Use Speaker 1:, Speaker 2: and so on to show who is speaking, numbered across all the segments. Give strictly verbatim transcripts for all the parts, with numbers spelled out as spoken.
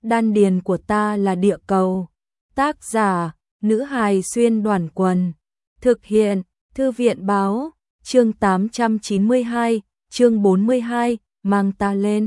Speaker 1: đan điền của ta là địa cầu. Tác giả, nữ hài xuyên đoàn quần. Thực hiện, thư viện báo, chương tám trăm chín mươi hai, chương bốn mươi hai, mang ta lên.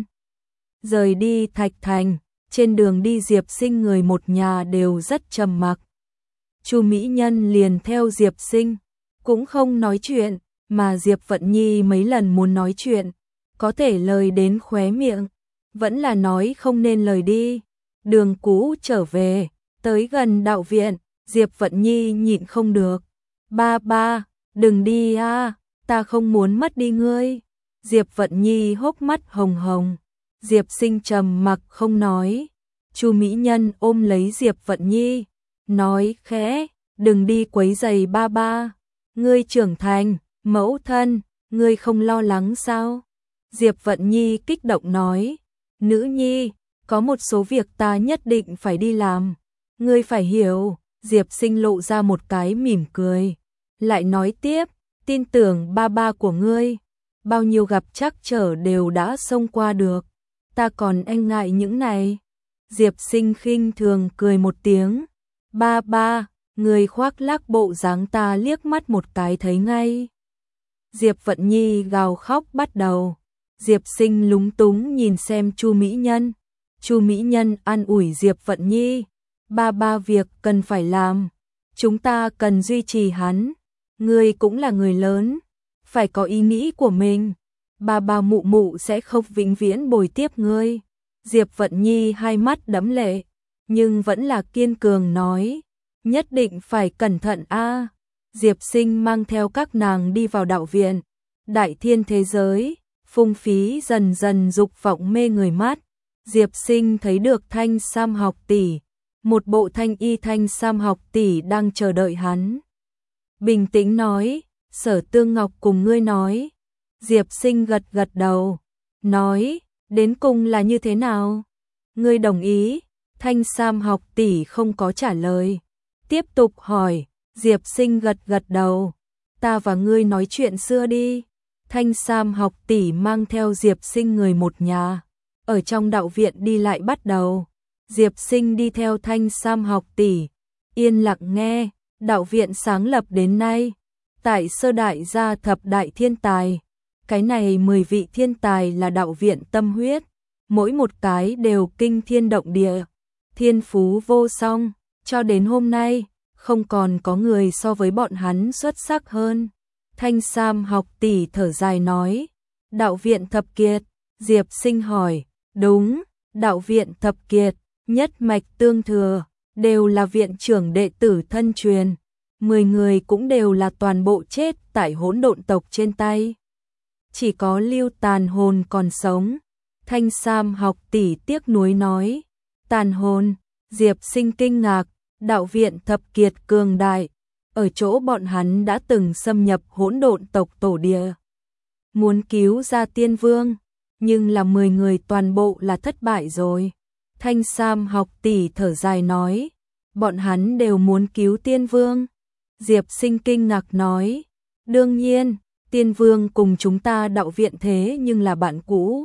Speaker 1: Rời đi Thạch Thành, trên đường đi Diệp Sinh người một nhà đều rất trầm mặc. Chu Mỹ Nhân liền theo Diệp Sinh, cũng không nói chuyện, mà Diệp Vận Nhi mấy lần muốn nói chuyện, có thể lời đến khóe miệng, vẫn là nói không nên lời đi. Đường cũ trở về, tới gần đạo viện, Diệp Vận Nhi nhịn không được. Ba ba, đừng đi a, ta không muốn mất đi ngươi. Diệp Vận Nhi hốc mắt hồng hồng. Diệp Sinh trầm mặc không nói. Chu Mỹ Nhân ôm lấy Diệp Vận Nhi, nói khẽ, đừng đi quấy rầy ba ba. Ngươi trưởng thành, mẫu thân, ngươi không lo lắng sao? Diệp Vận Nhi kích động nói, nữ nhi, có một số việc ta nhất định phải đi làm. Ngươi phải hiểu. Diệp Sinh lộ ra một cái mỉm cười, lại nói tiếp, tin tưởng ba ba của ngươi, bao nhiêu gặp trắc trở đều đã xông qua được, ta còn e ngại những này. Diệp Sinh khinh thường cười một tiếng, ba ba, ngươi khoác lác bộ dáng ta liếc mắt một cái thấy ngay. Diệp Vận Nhi gào khóc bắt đầu. Diệp Sinh lúng túng nhìn xem Chu Mỹ Nhân. Chu Mỹ Nhân an ủi Diệp Vận Nhi, ba ba việc cần phải làm, chúng ta cần duy trì hắn, ngươi cũng là người lớn, phải có ý nghĩ của mình, ba ba mụ mụ sẽ không vĩnh viễn bồi tiếp ngươi. Diệp Vận Nhi hai mắt đẫm lệ, nhưng vẫn là kiên cường nói, nhất định phải cẩn thận a. Diệp Sinh mang theo các nàng đi vào đạo viện, đại thiên thế giới, phung phí dần dần dục vọng mê người mắt. Diệp Sinh thấy được Thanh Sam học tỷ, một bộ thanh y Thanh Sam học tỷ đang chờ đợi hắn. Bình tĩnh nói, Sở Tương Ngọc cùng ngươi nói. Diệp Sinh gật gật đầu, nói, đến cùng là như thế nào? Ngươi đồng ý? Thanh Sam học tỷ không có trả lời. Tiếp tục hỏi, Diệp Sinh gật gật đầu, ta và ngươi nói chuyện xưa đi. Thanh Sam học tỷ mang theo Diệp Sinh người một nhà, ở trong đạo viện đi lại bắt đầu. Diệp Sinh đi theo Thanh Sam học tỷ, yên lặng nghe. Đạo viện sáng lập đến nay, tại sơ đại gia thập đại thiên tài, cái này mười vị thiên tài là đạo viện tâm huyết, mỗi một cái đều kinh thiên động địa, thiên phú vô song, cho đến hôm nay, không còn có người so với bọn hắn xuất sắc hơn. Thanh Sam học tỷ thở dài nói, đạo viện thập kiệt. Diệp Sinh hỏi, đúng, đạo viện thập kiệt, nhất mạch tương thừa, đều là viện trưởng đệ tử thân truyền, mười người cũng đều là toàn bộ chết tại hỗn độn tộc trên tay. Chỉ có Lưu Tàn Hồn còn sống. Thanh Sam học tỷ tiếc nuối nói, Tàn Hồn. Diệp Sinh kinh ngạc, đạo viện thập kiệt cường đại, ở chỗ bọn hắn đã từng xâm nhập hỗn độn tộc tổ địa, muốn cứu ra tiên vương, nhưng là mười người toàn bộ là thất bại rồi. Thanh Sam học tỷ thở dài nói, bọn hắn đều muốn cứu tiên vương. Diệp Sinh kinh ngạc nói, đương nhiên, tiên vương cùng chúng ta đạo viện thế nhưng là bạn cũ.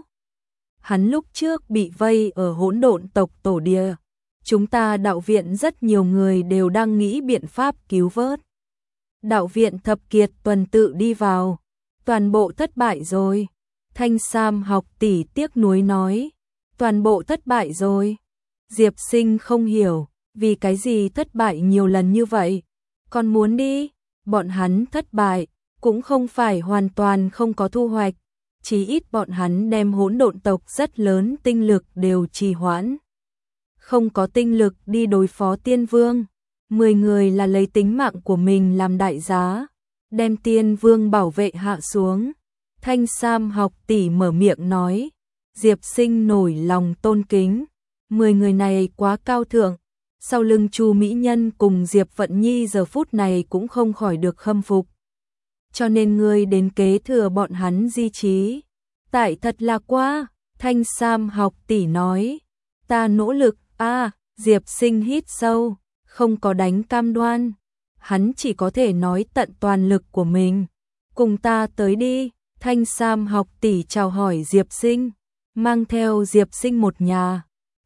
Speaker 1: Hắn lúc trước bị vây ở hỗn độn tộc tổ địa, chúng ta đạo viện rất nhiều người đều đang nghĩ biện pháp cứu vớt. Đạo viện thập kiệt tuần tự đi vào, toàn bộ thất bại rồi. Thanh Sam học tỷ tiếc nuối nói, toàn bộ thất bại rồi. Diệp Sinh không hiểu, vì cái gì thất bại nhiều lần như vậy, còn muốn đi. Bọn hắn thất bại, cũng không phải hoàn toàn không có thu hoạch, chí ít bọn hắn đem hỗn độn tộc rất lớn tinh lực đều trì hoãn. Không có tinh lực đi đối phó tiên vương, mười người là lấy tính mạng của mình làm đại giá, đem tiên vương bảo vệ hạ xuống. Thanh Sam học tỷ mở miệng nói, Diệp Sinh nổi lòng tôn kính, mười người này quá cao thượng. Sau lưng Chu Mỹ Nhân cùng Diệp Vận Nhi giờ phút này cũng không khỏi được khâm phục. Cho nên ngươi đến kế thừa bọn hắn di trí. Tại thật là quá. Thanh Sam học tỷ nói, ta nỗ lực. A, Diệp Sinh hít sâu, không có đánh cam đoan, hắn chỉ có thể nói tận toàn lực của mình. Cùng ta tới đi. Thanh Sam học tỷ chào hỏi Diệp Sinh, mang theo Diệp Sinh một nhà,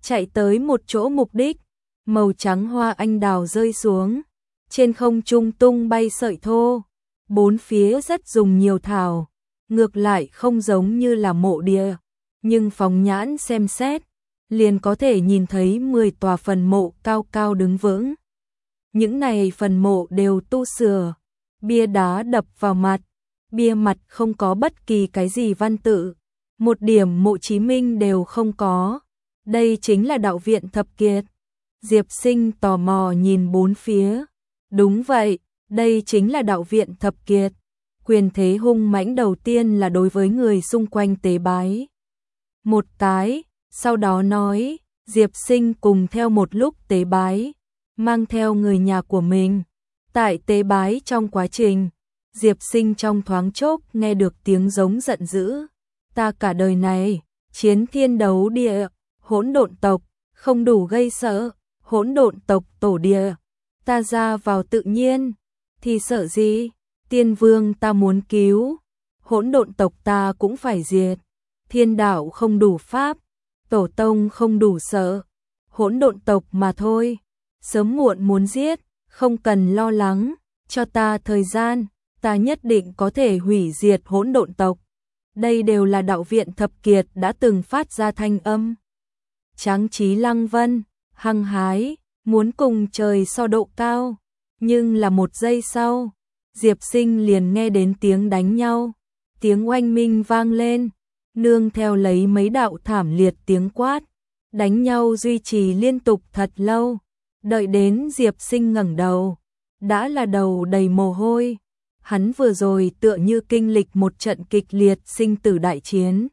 Speaker 1: chạy tới một chỗ mục đích, màu trắng hoa anh đào rơi xuống, trên không trung tung bay sợi thô, bốn phía rất dùng nhiều thảo, ngược lại không giống như là mộ địa, nhưng phóng nhãn xem xét, liền có thể nhìn thấy mười tòa phần mộ cao cao đứng vững. Những này phần mộ đều tu sửa, bia đá đập vào mặt, bia mặt không có bất kỳ cái gì văn tự, một điểm mộ Chí Minh đều không có. Đây chính là đạo viện thập kiệt. Diệp Sinh tò mò nhìn bốn phía. Đúng vậy, đây chính là đạo viện thập kiệt. Quyền thế hung mãnh đầu tiên là đối với người xung quanh tế bái một cái, sau đó nói, Diệp Sinh cùng theo một lúc tế bái, mang theo người nhà của mình. Tại tế bái trong quá trình, Diệp Sinh trong thoáng chốc nghe được tiếng giống giận dữ. Ta cả đời này, chiến thiên đấu địa, hỗn độn tộc, không đủ gây sợ, hỗn độn tộc tổ địa. Ta ra vào tự nhiên, thì sợ gì? Tiên vương ta muốn cứu, hỗn độn tộc ta cũng phải diệt. Thiên đạo không đủ pháp, tổ tông không đủ sợ, hỗn độn tộc mà thôi. Sớm muộn muốn giết, không cần lo lắng, cho ta thời gian, ta nhất định có thể hủy diệt hỗn độn tộc. Đây đều là đạo viện thập kiệt đã từng phát ra thanh âm. Tráng trí lăng vân, hăng hái, muốn cùng trời so độ cao. Nhưng là một giây sau, Diệp Sinh liền nghe đến tiếng đánh nhau. Tiếng oanh minh vang lên, nương theo lấy mấy đạo thảm liệt tiếng quát. Đánh nhau duy trì liên tục thật lâu. Đợi đến Diệp Sinh ngẩng đầu, đã là đầu đầy mồ hôi. Hắn vừa rồi tựa như kinh lịch một trận kịch liệt sinh tử đại chiến.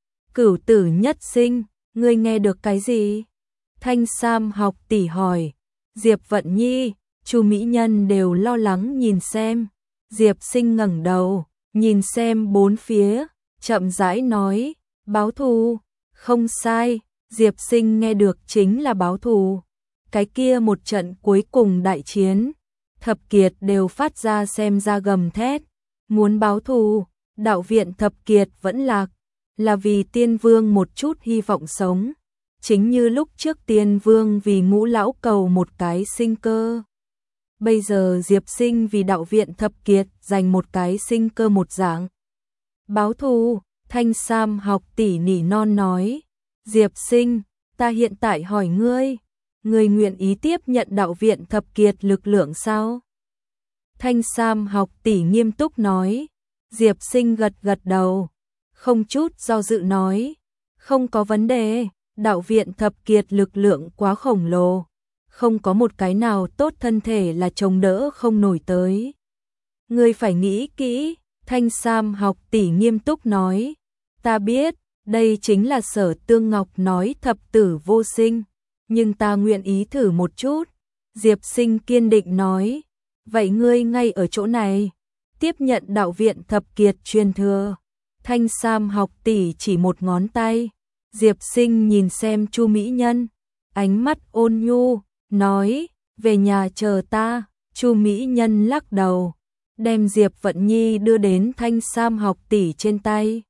Speaker 1: Cửu tử nhất sinh, ngươi nghe được cái gì? Thanh Sam học tỷ hỏi. Diệp Vận Nhi, Chu Mỹ Nhân đều lo lắng nhìn xem. Diệp Sinh ngẩng đầu, nhìn xem bốn phía, chậm rãi nói, báo thù. Không sai, Diệp Sinh nghe được chính là báo thù. Cái kia một trận cuối cùng đại chiến, thập kiệt đều phát ra xem ra gầm thét, muốn báo thù. Đạo viện thập kiệt vẫn lạc, là vì tiên vương một chút hy vọng sống. Chính như lúc trước tiên vương vì Ngũ lão cầu một cái sinh cơ. Bây giờ Diệp Sinh vì đạo viện thập kiệt dành một cái sinh cơ một dạng. Báo thù, Thanh Sam học tỷ nỉ non nói. Diệp Sinh, ta hiện tại hỏi ngươi, ngươi nguyện ý tiếp nhận đạo viện thập kiệt lực lượng sao? Thanh Sam học tỷ nghiêm túc nói. Diệp Sinh gật gật đầu, không chút do dự nói, không có vấn đề, đạo viện thập kiệt lực lượng quá khổng lồ, không có một cái nào tốt thân thể là chống đỡ không nổi tới. Ngươi phải nghĩ kỹ, Thanh Sam học tỷ nghiêm túc nói, ta biết, đây chính là Sở Tương Ngọc nói thập tử vô sinh, nhưng ta nguyện ý thử một chút. Diệp Sinh kiên định nói, vậy ngươi ngay ở chỗ này, tiếp nhận đạo viện thập kiệt truyền thừa. Thanh Sam học tỷ chỉ một ngón tay. Diệp Sinh nhìn xem Chu Mỹ Nhân, ánh mắt ôn nhu, nói, về nhà chờ ta. Chu Mỹ Nhân lắc đầu, đem Diệp Vận Nhi đưa đến Thanh Sam học tỷ trên tay.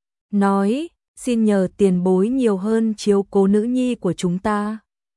Speaker 1: Nói, xin nhờ tiền bối nhiều hơn chiếu cố nữ nhi của chúng ta.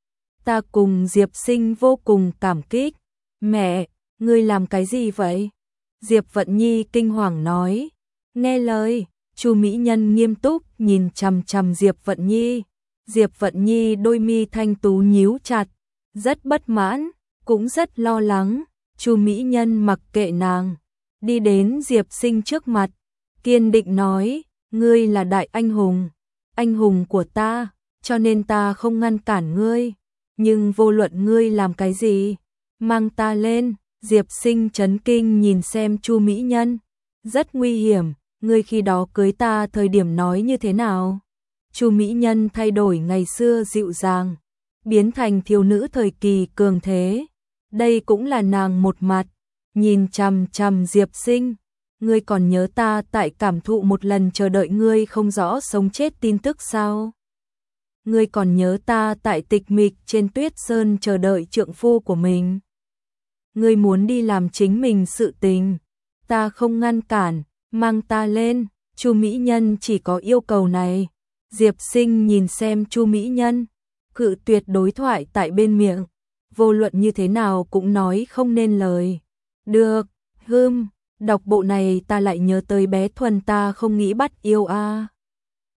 Speaker 1: Ta cùng Diệp Sinh vô cùng cảm kích. Mẹ, ngươi làm cái gì vậy? Diệp Vận Nhi kinh hoàng nói. Nghe lời, Chu Mỹ Nhân nghiêm túc nhìn chằm chằm Diệp Vận Nhi. Diệp Vận Nhi đôi mi thanh tú nhíu chặt, rất bất mãn, cũng rất lo lắng. Chu Mỹ Nhân mặc kệ nàng, đi đến Diệp Sinh trước mặt, kiên định nói, ngươi là đại anh hùng, anh hùng của ta, cho nên ta không ngăn cản ngươi, nhưng vô luận ngươi làm cái gì, mang ta lên. Diệp Sinh chấn kinh nhìn xem Chu Mỹ Nhân, rất nguy hiểm, ngươi khi đó cưới ta thời điểm nói như thế nào? Chu Mỹ Nhân thay đổi ngày xưa dịu dàng, biến thành thiếu nữ thời kỳ cường thế. Đây cũng là nàng một mặt, nhìn chằm chằm Diệp Sinh, ngươi còn nhớ ta tại cảm thụ một lần chờ đợi ngươi không rõ sống chết tin tức sao? Ngươi còn nhớ ta tại tịch mịch trên tuyết sơn chờ đợi trượng phu của mình? Ngươi muốn đi làm chính mình sự tình, ta không ngăn cản, mang ta lên. Chu Mỹ Nhân chỉ có yêu cầu này. Diệp Sinh nhìn xem Chu Mỹ Nhân, cự tuyệt đối thoại tại bên miệng, vô luận như thế nào cũng nói không nên lời. Được, hưm, đọc bộ này ta lại nhớ tới bé Thuần ta không nghĩ bắt yêu a.